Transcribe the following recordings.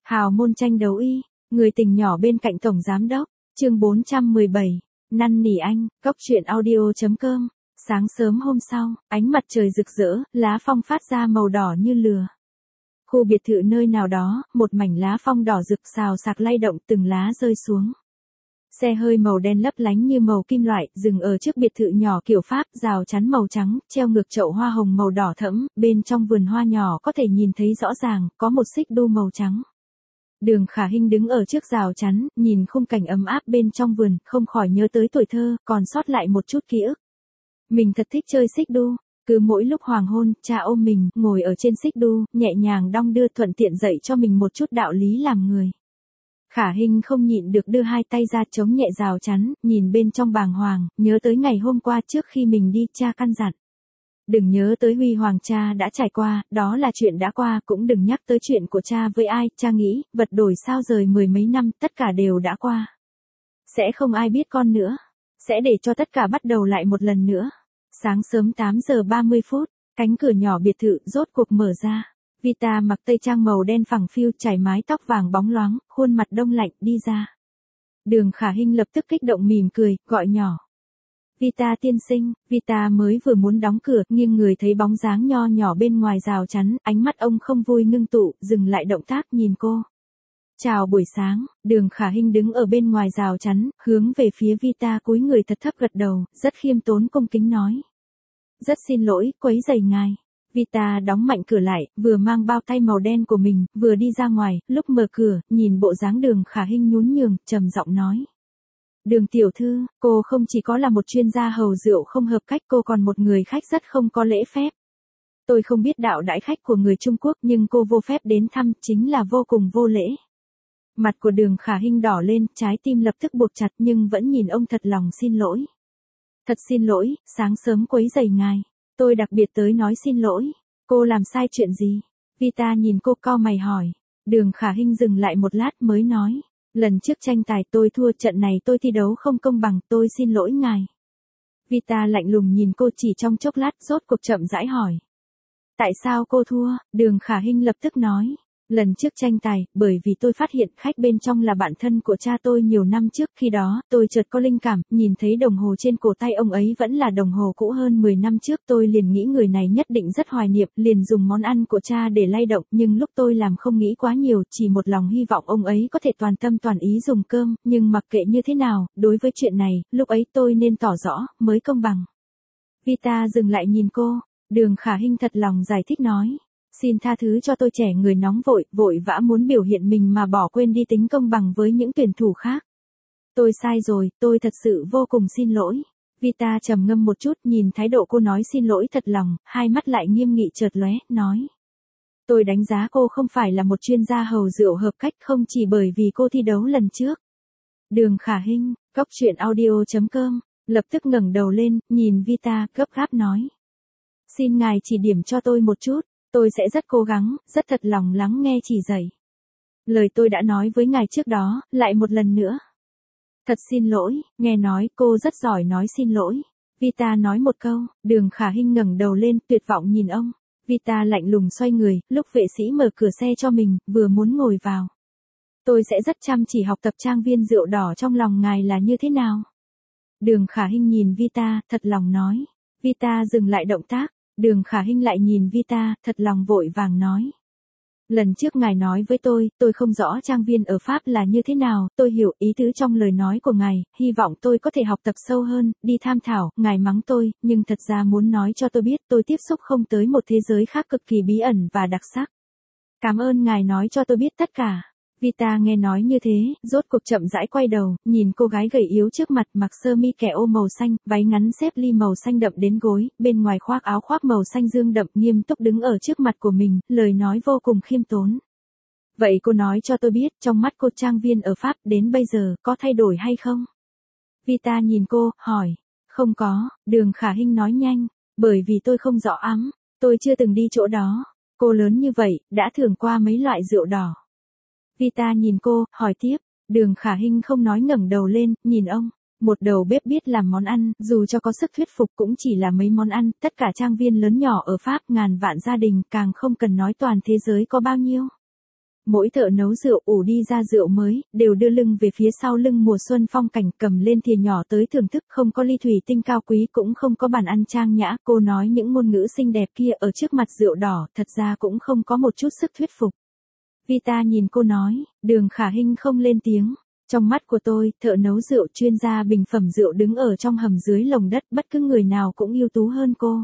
Hào môn tranh đấu y, người tình nhỏ bên cạnh tổng giám đốc, chương 417, năn nỉ anh, cốc truyện audio.com. Sáng sớm hôm sau, ánh mặt trời rực rỡ, lá phong phát ra màu đỏ như lửa. Khu biệt thự nơi nào đó, một mảnh lá phong đỏ rực xào xạc lay động, từng lá rơi xuống. Xe hơi màu đen lấp lánh như màu kim loại, dừng ở trước biệt thự nhỏ kiểu Pháp, rào chắn màu trắng, treo ngược chậu hoa hồng màu đỏ thẫm, bên trong vườn hoa nhỏ có thể nhìn thấy rõ ràng, có một xích đu màu trắng. Đường Khả Hinh đứng ở trước rào chắn, nhìn khung cảnh ấm áp bên trong vườn, không khỏi nhớ tới tuổi thơ, còn sót lại một chút ký ức. Mình thật thích chơi xích đu, cứ mỗi lúc hoàng hôn, cha ôm mình, ngồi ở trên xích đu, nhẹ nhàng đong đưa thuận tiện dạy cho mình một chút đạo lý làm người. Khả Hinh không nhịn được đưa hai tay ra chống nhẹ rào chắn, nhìn bên trong bàng hoàng, nhớ tới ngày hôm qua trước khi mình đi, cha căn dặn. Đừng nhớ tới huy hoàng cha đã trải qua, đó là chuyện đã qua, cũng đừng nhắc tới chuyện của cha với ai, cha nghĩ, vật đổi sao rời mười mấy năm, tất cả đều đã qua. Sẽ không ai biết con nữa, sẽ để cho tất cả bắt đầu lại một lần nữa. Sáng sớm 8 giờ 30 phút, cánh cửa nhỏ biệt thự rốt cuộc mở ra. Vita mặc tây trang màu đen phẳng phiu, trải mái tóc vàng bóng loáng, khuôn mặt đông lạnh, đi ra. Đường Khả Hinh lập tức kích động mỉm cười, gọi nhỏ. Vita tiên sinh. Vita mới vừa muốn đóng cửa, nghiêng người thấy bóng dáng nho nhỏ bên ngoài rào chắn, ánh mắt ông không vui ngưng tụ, dừng lại động tác nhìn cô. Chào buổi sáng. Đường Khả Hinh đứng ở bên ngoài rào chắn, hướng về phía Vita cúi người thật thấp gật đầu, rất khiêm tốn cung kính nói. Rất xin lỗi, quấy rầy ngài. Vita đóng mạnh cửa lại, vừa mang bao tay màu đen của mình, vừa đi ra ngoài, lúc mở cửa, nhìn bộ dáng Đường Khả Hinh nhún nhường, trầm giọng nói. Đường tiểu thư, cô không chỉ có là một chuyên gia hầu rượu không hợp cách, cô còn một người khách rất không có lễ phép. Tôi không biết đạo đãi khách của người Trung Quốc, nhưng cô vô phép đến thăm, chính là vô cùng vô lễ. Mặt của Đường Khả Hinh đỏ lên, trái tim lập tức buộc chặt, nhưng vẫn nhìn ông thật lòng xin lỗi. Thật xin lỗi, sáng sớm quấy rầy ngài. Tôi đặc biệt tới nói xin lỗi. Cô làm sai chuyện gì? Vita nhìn cô cau mày hỏi. Đường Khả Hinh dừng lại một lát mới nói. Lần trước tranh tài tôi thua, trận này tôi thi đấu không công bằng, tôi xin lỗi ngài. Vita lạnh lùng nhìn cô chỉ trong chốc lát, rốt cuộc chậm rãi hỏi. Tại sao cô thua? Đường Khả Hinh lập tức nói. Lần trước tranh tài, bởi vì tôi phát hiện khách bên trong là bạn thân của cha tôi nhiều năm trước, khi đó, tôi chợt có linh cảm, nhìn thấy đồng hồ trên cổ tay ông ấy vẫn là đồng hồ cũ hơn 10 năm trước, tôi liền nghĩ người này nhất định rất hoài niệm, liền dùng món ăn của cha để lay động, nhưng lúc tôi làm không nghĩ quá nhiều, chỉ một lòng hy vọng ông ấy có thể toàn tâm toàn ý dùng cơm, nhưng mặc kệ như thế nào, đối với chuyện này, lúc ấy tôi nên tỏ rõ, mới công bằng. Vita dừng lại nhìn cô, Đường Khả Hinh thật lòng giải thích nói. Xin tha thứ cho tôi trẻ người nóng vội, vội vã muốn biểu hiện mình mà bỏ quên đi tính công bằng với những tuyển thủ khác. Tôi sai rồi, tôi thật sự vô cùng xin lỗi. Vita trầm ngâm một chút, nhìn thái độ cô nói xin lỗi thật lòng, hai mắt lại nghiêm nghị chợt lóe, nói. Tôi đánh giá cô không phải là một chuyên gia hầu rượu hợp cách, không chỉ bởi vì cô thi đấu lần trước. Đường Khả Hinh, cốc truyện audio.com, lập tức ngẩng đầu lên, nhìn Vita, gấp gáp nói. Xin ngài chỉ điểm cho tôi một chút. Tôi sẽ rất cố gắng, rất thật lòng lắng nghe chỉ dạy. Lời tôi đã nói với ngài trước đó, lại một lần nữa. Thật xin lỗi, nghe nói cô rất giỏi nói xin lỗi. Vita nói một câu, Đường Khả Hinh ngẩng đầu lên, tuyệt vọng nhìn ông. Vita lạnh lùng xoay người, lúc vệ sĩ mở cửa xe cho mình, vừa muốn ngồi vào. Tôi sẽ rất chăm chỉ học tập trang viên rượu đỏ trong lòng ngài là như thế nào. Đường Khả Hinh nhìn Vita, thật lòng nói. Vita dừng lại động tác. Đường Khả Hinh lại nhìn Vita, thật lòng vội vàng nói. Lần trước ngài nói với tôi không rõ trang viên ở Pháp là như thế nào, tôi hiểu ý tứ trong lời nói của ngài, hy vọng tôi có thể học tập sâu hơn, đi tham thảo, ngài mắng tôi, nhưng thật ra muốn nói cho tôi biết tôi tiếp xúc không tới một thế giới khác cực kỳ bí ẩn và đặc sắc. Cảm ơn ngài nói cho tôi biết tất cả. Vita nghe nói như thế, rốt cuộc chậm rãi quay đầu, nhìn cô gái gầy yếu trước mặt, mặc sơ mi kẻ ô màu xanh, váy ngắn xếp ly màu xanh đậm đến gối, bên ngoài khoác áo khoác màu xanh dương đậm, nghiêm túc đứng ở trước mặt của mình, lời nói vô cùng khiêm tốn. Vậy cô nói cho tôi biết, trong mắt cô trang viên ở Pháp đến bây giờ, có thay đổi hay không? Vita nhìn cô, hỏi. Không có, Đường Khả Hinh nói nhanh, bởi vì tôi không rõ lắm, tôi chưa từng đi chỗ đó. Cô lớn như vậy, đã thưởng qua mấy loại rượu đỏ. Vita nhìn cô, hỏi tiếp. Đường Khả Hinh không nói ngẩng đầu lên, nhìn ông. Một đầu bếp biết làm món ăn, dù cho có sức thuyết phục cũng chỉ là mấy món ăn, tất cả trang viên lớn nhỏ ở Pháp ngàn vạn gia đình, càng không cần nói toàn thế giới có bao nhiêu. Mỗi thợ nấu rượu ủ đi ra rượu mới, đều đưa lưng về phía sau lưng mùa xuân phong cảnh, cầm lên thìa nhỏ tới thưởng thức, không có ly thủy tinh cao quý, cũng không có bàn ăn trang nhã. Cô nói những ngôn ngữ xinh đẹp kia ở trước mặt rượu đỏ, thật ra cũng không có một chút sức thuyết phục. Vita nhìn cô nói, Đường Khả Hinh không lên tiếng. Trong mắt của tôi, thợ nấu rượu chuyên gia bình phẩm rượu đứng ở trong hầm dưới lồng đất, bất cứ người nào cũng ưu tú hơn cô.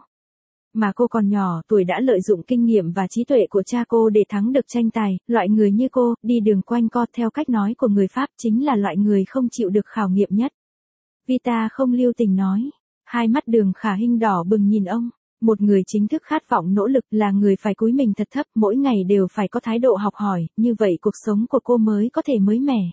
Mà cô còn nhỏ, tuổi đã lợi dụng kinh nghiệm và trí tuệ của cha cô để thắng được tranh tài, loại người như cô, đi đường quanh co theo cách nói của người Pháp chính là loại người không chịu được khảo nghiệm nhất. Vita không lưu tình nói. Hai mắt Đường Khả Hinh đỏ bừng nhìn ông. Một người chính thức khát vọng nỗ lực là người phải cúi mình thật thấp, mỗi ngày đều phải có thái độ học hỏi, như vậy cuộc sống của cô mới có thể mới mẻ.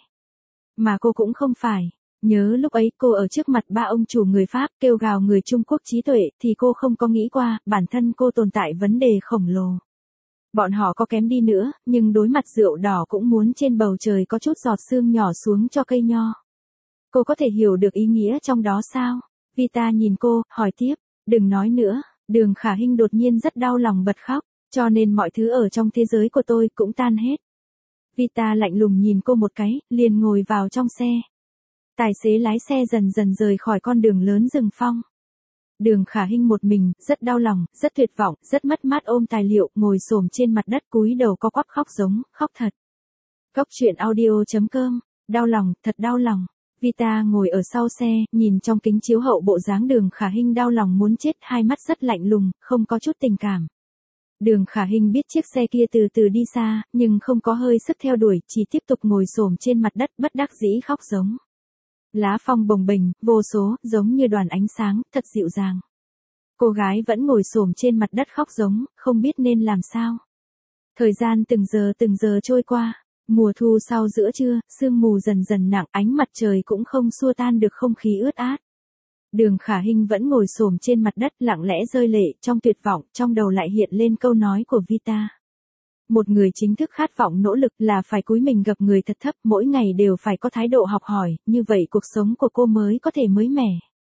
Mà cô cũng không phải. Nhớ lúc ấy cô ở trước mặt ba ông chủ người Pháp kêu gào người Trung Quốc trí tuệ thì cô không có nghĩ qua bản thân cô tồn tại vấn đề khổng lồ. Bọn họ có kém đi nữa, nhưng đối mặt rượu đỏ cũng muốn trên bầu trời có chút giọt sương nhỏ xuống cho cây nho. Cô có thể hiểu được ý nghĩa trong đó sao? Vita nhìn cô, hỏi tiếp, đừng nói nữa. Đường Khả Hinh đột nhiên rất đau lòng bật khóc, cho nên mọi thứ ở trong thế giới của tôi cũng tan hết. Vita lạnh lùng nhìn cô một cái, liền ngồi vào trong xe. Tài xế lái xe dần dần rời khỏi con đường lớn rừng phong. Đường Khả Hinh một mình, rất đau lòng, rất tuyệt vọng, rất mất mát ôm tài liệu, ngồi xổm trên mặt đất cúi đầu co quắp khóc giống, khóc thật. Cốc truyện audio.com, đau lòng, thật đau lòng. Vita ngồi ở sau xe, nhìn trong kính chiếu hậu bộ dáng Đường Khả Hinh đau lòng muốn chết, hai mắt rất lạnh lùng, không có chút tình cảm. Đường Khả Hinh biết chiếc xe kia từ từ đi xa, nhưng không có hơi sức theo đuổi, chỉ tiếp tục ngồi xổm trên mặt đất bất đắc dĩ khóc giống. Lá phong bồng bềnh, vô số, giống như đoàn ánh sáng, thật dịu dàng. Cô gái vẫn ngồi xổm trên mặt đất khóc giống, không biết nên làm sao. Thời gian từng giờ trôi qua. Mùa thu sau giữa trưa, sương mù dần dần nặng, ánh mặt trời cũng không xua tan được không khí ướt át. Đường Khả Hinh vẫn ngồi xổm trên mặt đất lặng lẽ rơi lệ, trong tuyệt vọng, trong đầu lại hiện lên câu nói của Vita. Một người chính thức khát vọng nỗ lực là phải cúi mình gặp người thật thấp, mỗi ngày đều phải có thái độ học hỏi, như vậy cuộc sống của cô mới có thể mới mẻ.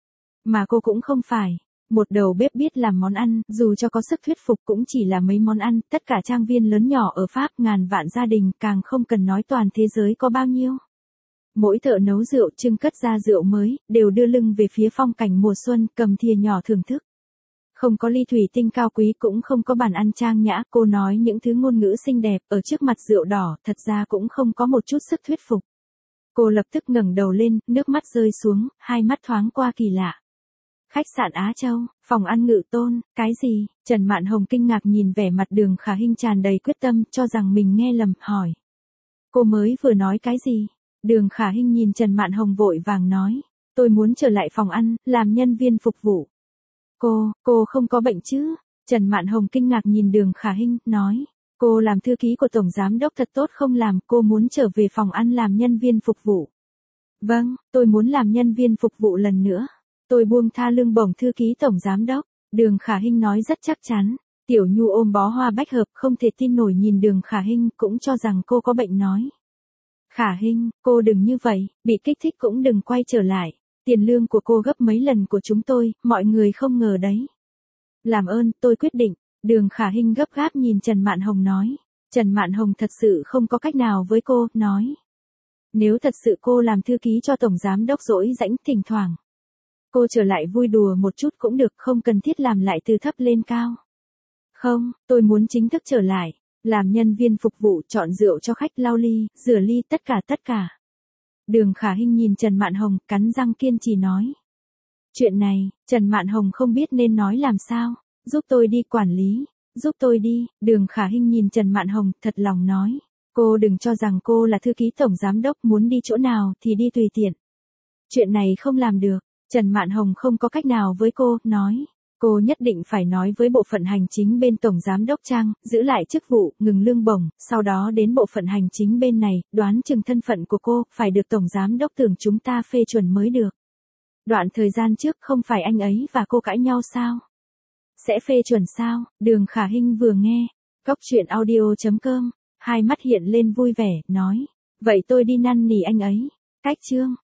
Mà cô cũng không phải. Một đầu bếp biết làm món ăn, dù cho có sức thuyết phục cũng chỉ là mấy món ăn, tất cả trang viên lớn nhỏ ở Pháp ngàn vạn gia đình, càng không cần nói toàn thế giới có bao nhiêu. Mỗi thợ nấu rượu trưng cất ra rượu mới, đều đưa lưng về phía phong cảnh mùa xuân, cầm thìa nhỏ thưởng thức. Không có ly thủy tinh cao quý cũng không có bàn ăn trang nhã, cô nói những thứ ngôn ngữ xinh đẹp, ở trước mặt rượu đỏ, thật ra cũng không có một chút sức thuyết phục. Cô lập tức ngẩng đầu lên, nước mắt rơi xuống, hai mắt thoáng qua kỳ lạ. Khách sạn Á Châu, phòng ăn Ngự Tôn, cái gì? Trần Mạn Hồng kinh ngạc nhìn vẻ mặt Đường Khả Hinh tràn đầy quyết tâm, cho rằng mình nghe lầm, hỏi. Cô mới vừa nói cái gì? Đường Khả Hinh nhìn Trần Mạn Hồng vội vàng nói. Tôi muốn trở lại phòng ăn, làm nhân viên phục vụ. Cô không có bệnh chứ? Trần Mạn Hồng kinh ngạc nhìn Đường Khả Hinh, nói. Cô làm thư ký của Tổng Giám Đốc thật tốt không làm, cô muốn trở về phòng ăn làm nhân viên phục vụ. Vâng, tôi muốn làm nhân viên phục vụ lần nữa. Tôi buông tha lương bổng thư ký Tổng Giám Đốc. Đường Khả Hinh nói rất chắc chắn. Tiểu Nhu ôm bó hoa bách hợp không thể tin nổi nhìn Đường Khả Hinh, cũng cho rằng cô có bệnh nói. Khả Hinh, cô đừng như vậy, bị kích thích cũng đừng quay trở lại. Tiền lương của cô gấp mấy lần của chúng tôi, mọi người không ngờ đấy. Làm ơn, tôi quyết định. Đường Khả Hinh gấp gáp nhìn Trần Mạn Hồng nói. Trần Mạn Hồng thật sự không có cách nào với cô, nói. Nếu thật sự cô làm thư ký cho Tổng Giám Đốc rỗi rãnh thỉnh thoảng. Cô trở lại vui đùa một chút cũng được, không cần thiết làm lại từ thấp lên cao. Không, tôi muốn chính thức trở lại, làm nhân viên phục vụ, chọn rượu cho khách, lau ly, rửa ly, tất cả. Đường Khả Hinh nhìn Trần Mạn Hồng, cắn răng kiên trì nói. Chuyện này, Trần Mạn Hồng không biết nên nói làm sao, giúp tôi đi quản lý, giúp tôi đi. Đường Khả Hinh nhìn Trần Mạn Hồng, thật lòng nói. Cô đừng cho rằng cô là thư ký Tổng Giám Đốc, muốn đi chỗ nào thì đi tùy tiện. Chuyện này không làm được. Trần Mạn Hồng không có cách nào với cô, nói. Cô nhất định phải nói với bộ phận hành chính bên Tổng Giám Đốc Trang, giữ lại chức vụ, ngừng lương bổng, sau đó đến bộ phận hành chính bên này, đoán chừng thân phận của cô, phải được Tổng Giám Đốc tưởng chúng ta phê chuẩn mới được. Đoạn thời gian trước không phải anh ấy và cô cãi nhau sao? Sẽ phê chuẩn sao? Đường Khả Hinh vừa nghe. Cốc truyện audio.com, hai mắt hiện lên vui vẻ, nói. Vậy tôi đi năn nỉ anh ấy. Cách chương.